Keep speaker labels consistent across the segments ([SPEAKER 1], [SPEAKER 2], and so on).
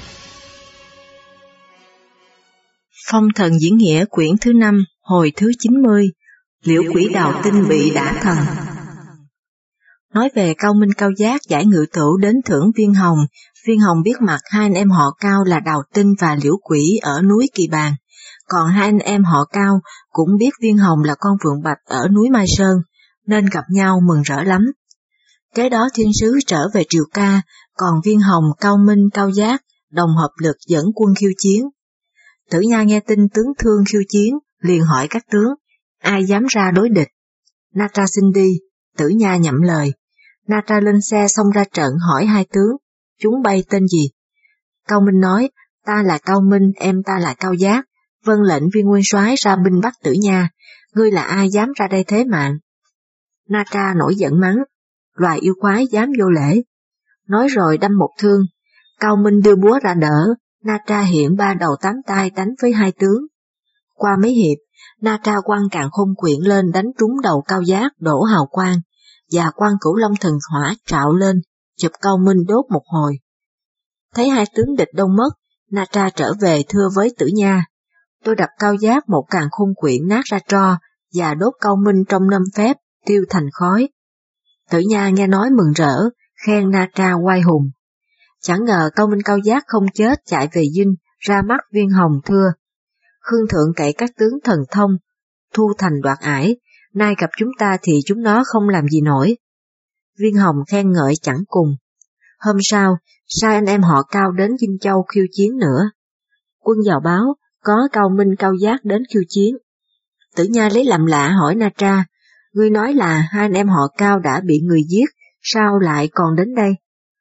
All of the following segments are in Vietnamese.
[SPEAKER 1] Phong thần diễn nghĩa quyển thứ 5, hồi thứ 90, Liễu Quỷ Đào Tinh bị đả thần. Nói về Cao Minh Cao Giác giải ngự tửu đến thưởng Viên Hồng biết mặt hai anh em họ Cao là Đào Tinh và Liễu Quỷ ở núi Kỳ Bàn, còn hai anh em họ Cao cũng biết Viên Hồng là con Phượng Bạch ở núi Mai Sơn, nên gặp nhau mừng rỡ lắm. Kế đó thiên sứ trở về triều ca, còn Viên Hồng, Cao Minh, Cao Giác đồng hợp lực dẫn quân khiêu chiến. Tử Nha nghe tin tướng Thương khiêu chiến, liền hỏi các tướng, ai dám ra đối địch? Na Tra xin đi, Tử Nha nhậm lời. Na Tra lên xe xông ra trận hỏi hai tướng, chúng bay tên gì? Cao Minh nói, ta là Cao Minh, em ta là Cao Giác, vâng lệnh viên nguyên soái ra binh bắt Tử Nha, ngươi là ai dám ra đây thế mạng? Na Tra nổi giận mắng, loài yêu quái dám vô lễ. Nói rồi đâm một thương, Cao Minh đưa búa ra đỡ, Na Tra hiện 3 đầu 8 tay đánh với hai tướng. Qua mấy hiệp, Na Tra quăng càn khôn quyển lên đánh trúng đầu Cao Giác đổ hào quang, và quăng Cửu Long thần hỏa trạo lên, chụp Cao Minh đốt một hồi. Thấy hai tướng địch đông mất, Na Tra trở về thưa với Tử Nha, tôi đập Cao Giác một càn khôn quyển nát ra tro, và đốt Cao Minh trong 5 phép, tiêu thành khói. Tử Nha nghe nói mừng rỡ, khen Na Tra oai hùng. Chẳng ngờ Cao Minh Cao Giác không chết chạy về dinh, ra mắt Viên Hồng thưa, Khương Thượng cậy các tướng thần thông, thu thành đoạt ải, nay gặp chúng ta thì chúng nó không làm gì nổi. Viên Hồng khen ngợi chẳng cùng. Hôm sau, sai anh em họ Cao đến Dinh Châu khiêu chiến nữa. Quân vào báo, có Cao Minh Cao Giác đến khiêu chiến. Tử Nha lấy làm lạ hỏi Na Tra, ngươi nói là hai anh em họ Cao đã bị người giết, sao lại còn đến đây?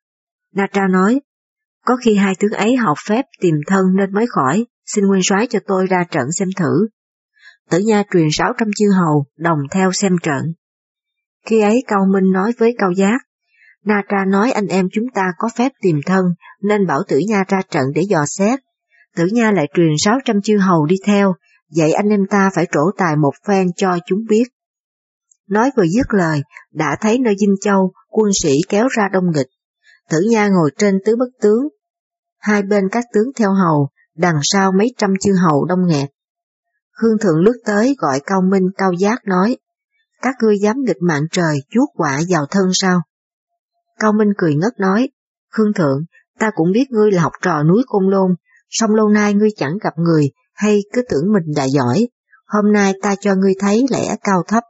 [SPEAKER 1] Na Tra nói, có khi hai tướng ấy học phép tìm thân nên mới khỏi, xin nguyên soái cho tôi ra trận xem thử. Tử Nha truyền 600 chư hầu, đồng theo xem trận. Khi ấy Cao Minh nói với Cao Giác, Na Tra nói anh em chúng ta có phép tìm thân, nên bảo Tử Nha ra trận để dò xét. Tử Nha lại truyền 600 chư hầu đi theo, dạy anh em ta phải trổ tài một phen cho chúng biết. Nói vừa dứt lời, đã thấy nơi Dinh Châu, quân sĩ kéo ra đông nghịch. Tử Nha ngồi trên tứ bất tướng, hai bên các tướng theo hầu, đằng sau mấy trăm chư hầu đông nghẹt. Khương Thượng lướt tới gọi Cao Minh Cao Giác nói, các ngươi dám nghịch mạng trời chuốc họa vào thân sao? Cao Minh cười ngất nói, Khương Thượng, ta cũng biết ngươi là học trò núi Côn Lôn, song lâu nay ngươi chẳng gặp người, hay cứ tưởng mình đã giỏi, hôm nay ta cho ngươi thấy lẽ cao thấp.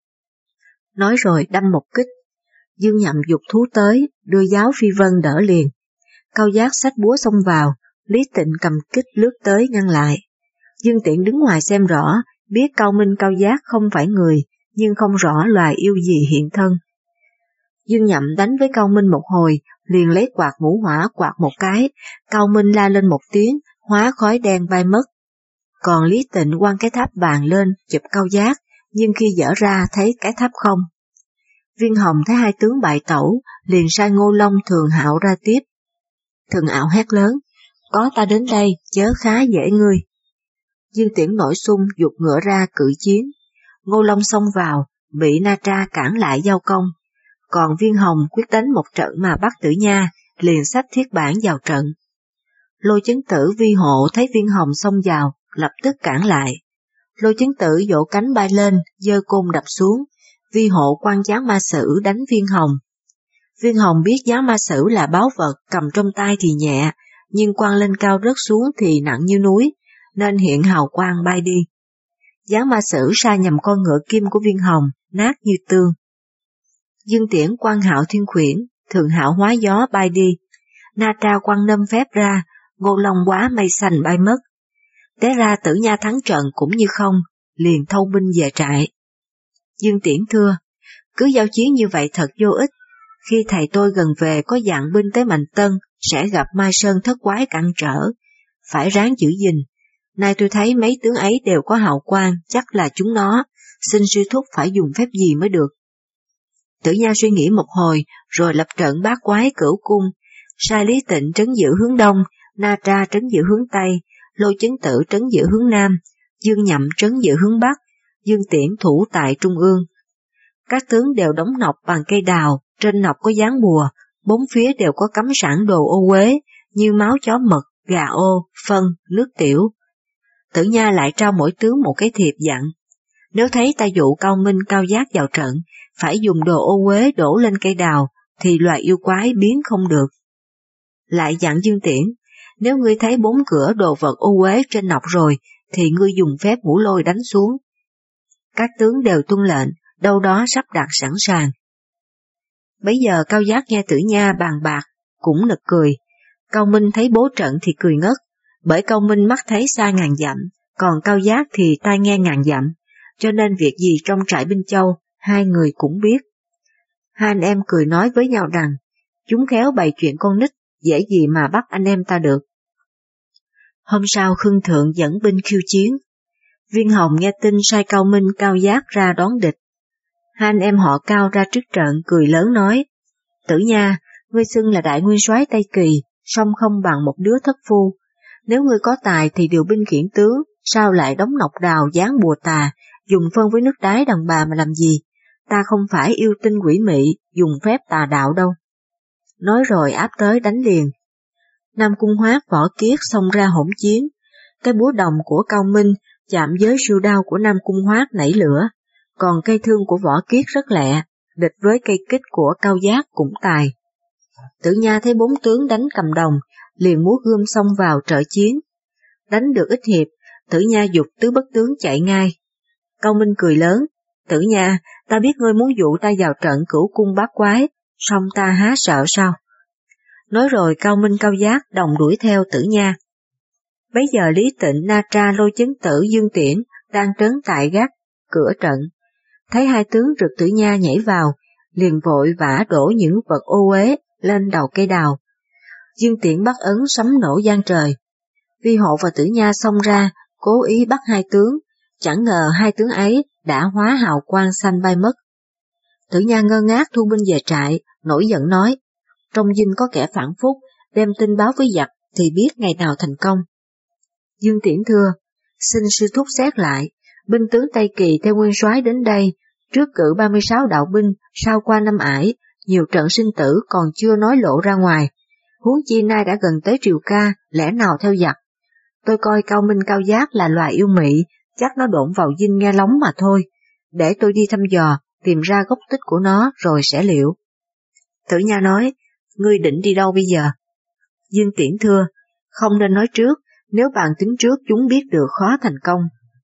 [SPEAKER 1] Nói rồi đâm một kích. Dương Nhậm giục thú tới, đưa giáo Phi Vân đỡ liền. Cao Giác xách búa xông vào, Lý Tịnh cầm kích lướt tới ngăn lại. Dương Tiễn đứng ngoài xem rõ, biết Cao Minh Cao Giác không phải người, nhưng không rõ loài yêu gì hiện thân. Dương Nhậm đánh với Cao Minh một hồi, liền lấy quạt ngũ hỏa quạt một cái, Cao Minh la lên một tiếng, hóa khói đen bay mất. Còn Lý Tịnh quăng cái tháp vàng lên, chụp Cao Giác, nhưng khi dở ra thấy cái tháp không. Viên Hồng thấy hai tướng bại tẩu, liền sai Ngô Long Thường Hạo ra tiếp. Thường Hạo hét lớn, có ta đến đây, chớ khá dễ ngươi. Dương Tiễn nổi xung giục ngựa ra cự chiến. Ngô Long xông vào, bị Na Tra cản lại giao công. Còn Viên Hồng quyết đánh một trận mà bắt Tử Nha, liền xách thiết bản vào trận. Lôi Chấn Tử Vi Hộ thấy Viên Hồng xông vào, lập tức cản lại. Lôi Chấn Tử vỗ cánh bay lên, giơ côn đập xuống. Vi Hộ quăng giáng ma sử đánh Viên Hồng. Viên Hồng biết giáng ma sử là báu vật, cầm trong tay thì nhẹ, nhưng quăng lên cao rớt xuống thì nặng như núi, nên hiện hào quang bay đi. Giáng ma sử sa nhầm con ngựa kim của Viên Hồng, nát như tương. Dương Tiễn quăng Hạo Thiên Khuyển, Thường Hạo hóa gió bay đi. Na Tra quăng 5 phép ra, Ngô Long quá mây xanh bay mất. Té ra Tử Nha thắng trận cũng như không, liền thâu binh về trại. Dương Tiễn thưa, cứ giao chiến như vậy thật vô ích. Khi thầy tôi gần về có dặn binh tới Mạnh Tân, sẽ gặp Mai Sơn thất quái cản trở, phải ráng giữ gìn. Nay tôi thấy mấy tướng ấy đều có hào quang, chắc là chúng nó, xin sư thúc phải dùng phép gì mới được. Tử Nha suy nghĩ một hồi, rồi lập trận bát quái cửu cung, sai Lý Tịnh trấn giữ hướng đông, Na Tra trấn giữ hướng tây, Lôi Chấn Tử trấn giữ hướng nam, Dương Nhậm trấn giữ hướng bắc, Dương Tiễn thủ tại trung ương. Các tướng đều đóng nọc bằng cây đào, trên nọc có dán bùa, bốn phía đều có cắm sẵn đồ ô uế, như máu chó mực, gà ô, phân, nước tiểu. Tử Nha lại trao mỗi tướng một cái thiệp dặn, nếu thấy ta dụ Cao Minh Cao Giác vào trận, phải dùng đồ ô uế đổ lên cây đào, thì loài yêu quái biến không được. Lại dặn Dương Tiễn, nếu ngươi thấy 4 cửa đồ vật ô uế trên nọc rồi, thì ngươi dùng phép ngũ lôi đánh xuống. Các tướng đều tuân lệnh, đâu đó sắp đặt sẵn sàng. Bấy giờ Cao Giác nghe Tử Nha bàn bạc, cũng nực cười. Cao Minh thấy bố trận thì cười ngất, bởi Cao Minh mắt thấy xa ngàn dặm, còn Cao Giác thì tai nghe ngàn dặm, cho nên việc gì trong trại Binh Châu, hai người cũng biết. Hai anh em cười nói với nhau rằng, chúng khéo bày chuyện con nít, dễ gì mà bắt anh em ta được. Hôm sau Khương Thượng dẫn binh khiêu chiến. Viên Hồng nghe tin sai Cao Minh Cao Giác ra đón địch. Hai anh em họ Cao ra trước trận cười lớn nói, Tử Nha, ngươi xưng là đại nguyên soái Tây Kỳ, song không bằng một đứa thất phu. Nếu ngươi có tài thì điều binh khiển tướng, sao lại đóng nọc đào dán bùa tà, dùng phân với nước đái đàn bà mà làm gì? Ta không phải yêu tinh quỷ mị, dùng phép tà đạo đâu. Nói rồi áp tới đánh liền. Nam Cung Hoát Võ Kiết xông ra hỗn chiến. Cái búa đồng của Cao Minh chạm với siêu đao của Nam Cung Hoát nảy lửa, còn cây thương của Võ Kiết rất lẹ, địch với cây kích của Cao Giác cũng tài. Tử Nha thấy 4 tướng đánh cầm đồng, liền múa gươm xông vào trợ chiến. Đánh được ít hiệp, Tử Nha giục tứ bất tướng chạy ngay. Cao Minh cười lớn, Tử Nha, ta biết ngươi muốn dụ ta vào trận cửu cung bát quái, song ta há sợ sao? Nói rồi Cao Minh Cao Giác đồng đuổi theo Tử Nha. Bấy giờ Lý Tịnh, Na Tra, Lôi Chấn Tử, Dương Tiễn đang trấn tại gác cửa trận. Thấy hai tướng rực Tử Nha nhảy vào, liền vội vã đổ những vật ô uế lên đầu cây đào. Dương Tiễn bắt ấn sấm nổ giang trời. Vi Hộ và Tử Nha xông ra, cố ý bắt hai tướng, chẳng ngờ hai tướng ấy đã hóa hào quang xanh bay mất. Tử Nha ngơ ngác thu binh về trại, nổi giận nói, trong dinh có kẻ phản phúc, đem tin báo với giặc thì biết ngày nào thành công. Dương Tiễn thưa, xin sư thúc xét lại, binh tướng Tây Kỳ theo nguyên soái đến đây, trước cử 36 đạo binh, sau qua năm ải, nhiều trận sinh tử còn chưa nói lộ ra ngoài, huống chi nay đã gần tới Triều Ca, lẽ nào theo giặc. Tôi coi Cao Minh Cao Giác là loài yêu mị, chắc nó độn vào dinh nghe lóng mà thôi, để tôi đi thăm dò, tìm ra gốc tích của nó rồi sẽ liệu. Tử Nha nói, ngươi định đi đâu bây giờ? Dương Tiễn thưa, không nên nói trước, nếu bàn tính trước chúng biết được khó thành công.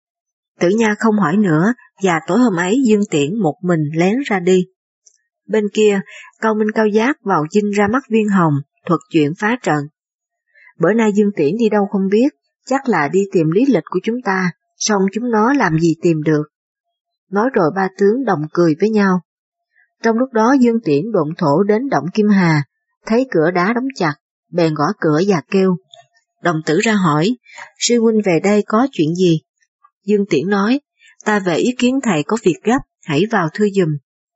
[SPEAKER 1] Tử Nha không hỏi nữa, và tối hôm ấy Dương Tiễn một mình lén ra đi. Bên kia, Cao Minh Cao Giác vào dinh ra mắt Viên Hồng, thuật chuyện phá trận. Bữa nay Dương Tiễn đi đâu không biết, chắc là đi tìm lý lịch của chúng ta, song chúng nó làm gì tìm được. Nói rồi ba tướng đồng cười với nhau. Trong lúc đó Dương Tiễn độn thổ đến động Kim Hà, thấy cửa đá đóng chặt, bèn gõ cửa và kêu. Đồng tử ra hỏi, sư huynh về đây có chuyện gì? Dương Tiễn nói, ta về ý kiến thầy có việc gấp, hãy vào thưa giùm.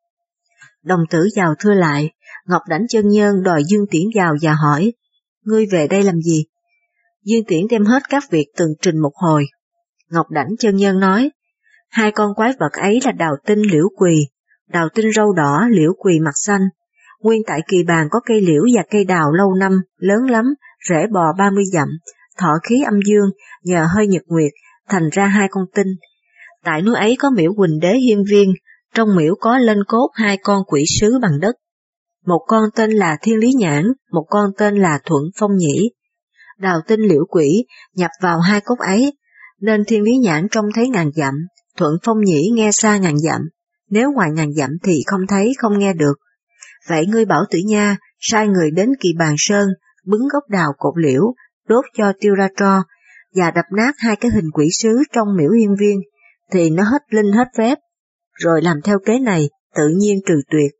[SPEAKER 1] Đồng tử vào thưa lại, Ngọc Đảnh Chân Nhân đòi Dương Tiễn vào và hỏi, ngươi về đây làm gì? Dương Tiễn đem hết các việc tường trình một hồi. Ngọc Đảnh Chân Nhân nói, hai con quái vật ấy là Đào Tinh, Liễu Quỳ, Đào Tinh râu đỏ, Liễu Quỳ mặt xanh. Nguyên tại Kỳ Bàn có cây liễu và cây đào lâu năm, lớn lắm, rễ bò 30 dặm, thọ khí âm dương, nhờ hơi nhật nguyệt, thành ra hai con tinh. Tại núi ấy có miễu Quỳnh Đế Hiên Viên, trong miễu có lên cốt hai con quỷ sứ bằng đất. Một con tên là Thiên Lý Nhãn, một con tên là Thuận Phong Nhĩ. Đào Tinh Liễu Quỷ nhập vào hai cốt ấy, nên Thiên Lý Nhãn trông thấy ngàn dặm, Thuận Phong Nhĩ nghe xa ngàn dặm, nếu ngoài ngàn dặm thì không thấy không nghe được. Vậy ngươi bảo Tử Nha sai người đến Kỳ Bàn Sơn, bứng gốc đào cột liễu, đốt cho tiêu ra tro, và đập nát hai cái hình quỷ sứ trong miễu Hiên Viên, thì nó hết linh hết phép, rồi làm theo kế này, tự nhiên trừ tuyệt.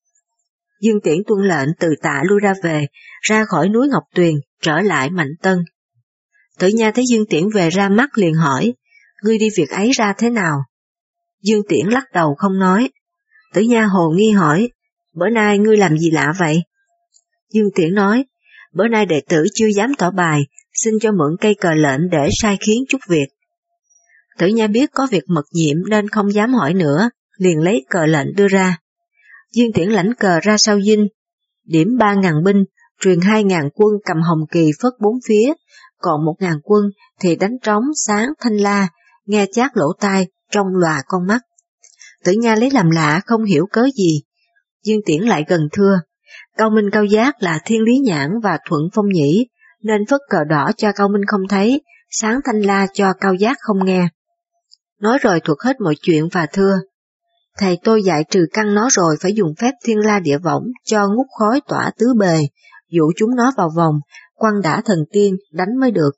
[SPEAKER 1] Dương Tiễn tuân lệnh từ Tạ lui ra về, ra khỏi núi Ngọc Tuyền, trở lại Mạnh Tân. Tử Nha thấy Dương Tiễn về ra mắt liền hỏi, ngươi đi việc ấy ra thế nào? Dương Tiễn lắc đầu không nói. Tử Nha hồ nghi hỏi, bữa nay ngươi làm gì lạ vậy? Dương Tiễn nói, bữa nay đệ tử chưa dám tỏ bài, xin cho mượn cây cờ lệnh để sai khiến chút việc. Tử Nha biết có việc mật nhiệm nên không dám hỏi nữa, liền lấy cờ lệnh đưa ra. Dương Tiễn lãnh cờ ra sau dinh, điểm 3.000 binh, truyền 2.000 quân cầm hồng kỳ phất bốn phía, còn 1.000 quân thì đánh trống sáng thanh la, nghe chát lỗ tai, trong lòa con mắt. Tử Nha lấy làm lạ không hiểu cớ gì. Dương Tiễn lại gần thưa, Cao Minh Cao Giác là Thiên Lý Nhãn và Thuận Phong Nhĩ, nên phất cờ đỏ cho Cao Minh không thấy, sáng thanh la cho Cao Giác không nghe. Nói rồi thuật hết mọi chuyện và thưa, thầy tôi dạy trừ căn nó rồi phải dùng phép thiên la địa võng cho ngút khói tỏa tứ bề, dụ chúng nó vào vòng, quăng đả thần tiên, đánh mới được.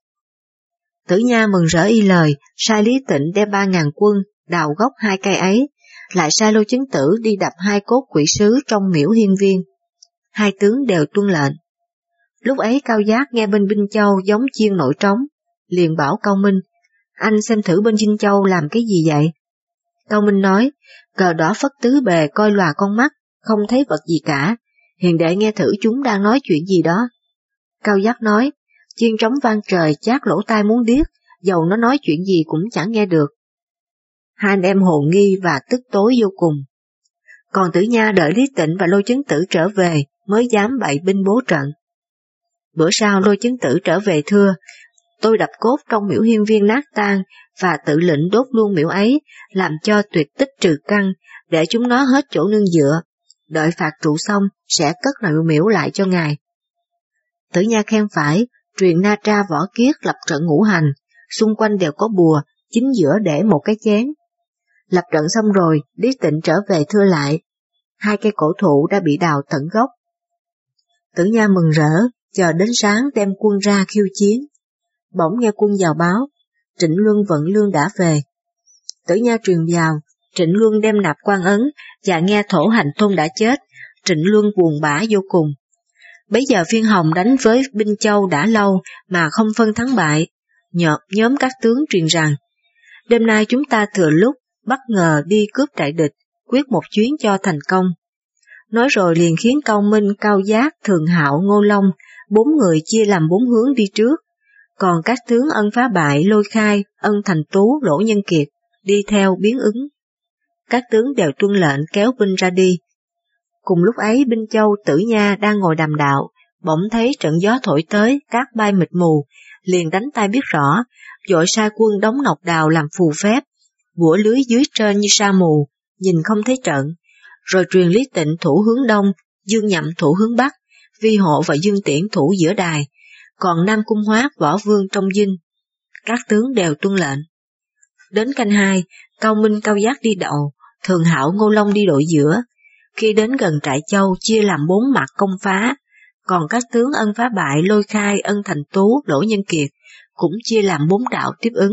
[SPEAKER 1] Tử Nha mừng rỡ y lời, sai Lý Tịnh đem 3.000 quân, đào gốc 2 cây ấy, lại sai Lô Chấn Tử đi đập 2 cốt quỷ sứ trong miễu hiên viên. 2 tướng đều tuân lệnh. Lúc ấy Cao Giác nghe bên Binh Châu giống chiên nổi trống, liền bảo Cao Minh, anh xem thử bên Dinh Châu làm cái gì vậy? Cao Minh nói, cờ đỏ phất tứ bề coi lòa con mắt, không thấy vật gì cả, hiền đệ nghe thử chúng đang nói chuyện gì đó. Cao Giác nói, chiên trống vang trời chát lỗ tai muốn điếc, dầu nó nói chuyện gì cũng chẳng nghe được. Hai anh em hồ nghi và tức tối vô cùng. Còn Tử Nha đợi Lý Tịnh và Lô Chấn Tử trở về mới dám bày binh bố trận. Bữa sau Lô Chấn Tử trở về thưa, tôi đập cốt trong miễu hiên viên nát tan và tự lệnh đốt luôn miễu ấy, làm cho tuyệt tích trừ căn, để chúng nó hết chỗ nương dựa, đợi phạt trụ xong sẽ cất lại miễu lại cho ngài. Tử Nha khen phải, truyền Na Tra Võ Kiết lập trận ngũ hành, xung quanh đều có bùa, chính giữa để một cái chén. Lập trận xong rồi, Lý Tịnh trở về thưa lại, 2 cây cổ thụ đã bị đào tận gốc. Tử Nha mừng rỡ, chờ đến sáng đem quân ra khiêu chiến. Bỗng nghe quân vào báo, Trịnh Luân vận lương đã về. Tử Nha truyền vào, Trịnh Luân đem nạp quan ấn và nghe Thổ Hành Tôn đã chết, Trịnh Luân buồn bã vô cùng. Bấy giờ Viên Hồng đánh với Binh Châu đã lâu mà không phân thắng bại, nhóm các tướng truyền rằng, đêm nay chúng ta thừa lúc bất ngờ đi cướp trại địch, quyết một chuyến cho thành công. Nói rồi liền khiến Cao Minh, Cao Giác, Thường Hạo, Ngô Long, 4 người chia làm 4 hướng đi trước, còn các tướng Ân Phá Bại, Lôi Khai, Ân Thành Tú, Lỗ Nhân Kiệt đi theo biến ứng. Các tướng đều tuân lệnh kéo binh ra đi. Cùng lúc ấy Binh Châu Tử Nha đang ngồi đàm đạo, bỗng thấy trận gió thổi tới, cát bay mịt mù, liền đánh tay biết rõ, vội sai quân đóng ngọc đào làm phù phép, bủa lưới dưới trên như sa mù, nhìn không thấy trận, rồi truyền Lý Tịnh thủ hướng đông, Dương Nhậm thủ hướng bắc, Vi Hộ và Dương Tiễn thủ giữa đài, còn Nam Cung Hoát, Võ Vương trong dinh. Các tướng đều tuân lệnh. Đến canh 2, Cao Minh Cao Giác đi đầu, Thường Hạo Ngô Long đi đội giữa. Khi đến gần trại Châu chia làm 4 mặt công phá, còn các tướng Ân Phá Bại, Lôi Khai, Ân Thành Tú, Lỗ Nhân Kiệt cũng chia làm 4 đạo tiếp ứng.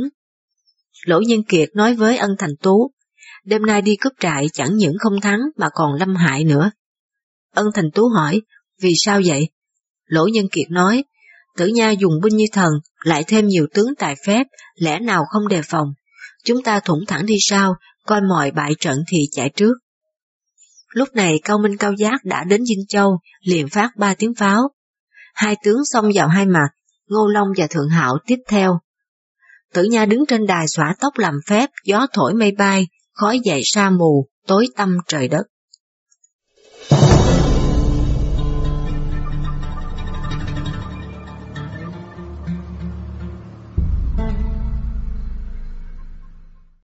[SPEAKER 1] Lỗ Nhân Kiệt nói với Ân Thành Tú, đêm nay đi cướp trại chẳng những không thắng mà còn lâm hại nữa. Ân Thành Tú hỏi, vì sao vậy? Lỗ Nhân Kiệt nói, Tử Nha dùng binh như thần, lại thêm nhiều tướng tài phép, lẽ nào không đề phòng. Chúng ta thủng thẳng đi sau, coi mọi bại trận thì chạy trước. Lúc này Cao Minh Cao Giác đã đến Dinh Châu, liền phát 3 tiếng pháo. 2 tướng xông vào 2 mặt, Ngô Long và Thượng Hạo tiếp theo. Tử Nha đứng trên đài xõa tóc làm phép, gió thổi mây bay, khói dậy sa mù, tối tăm trời đất.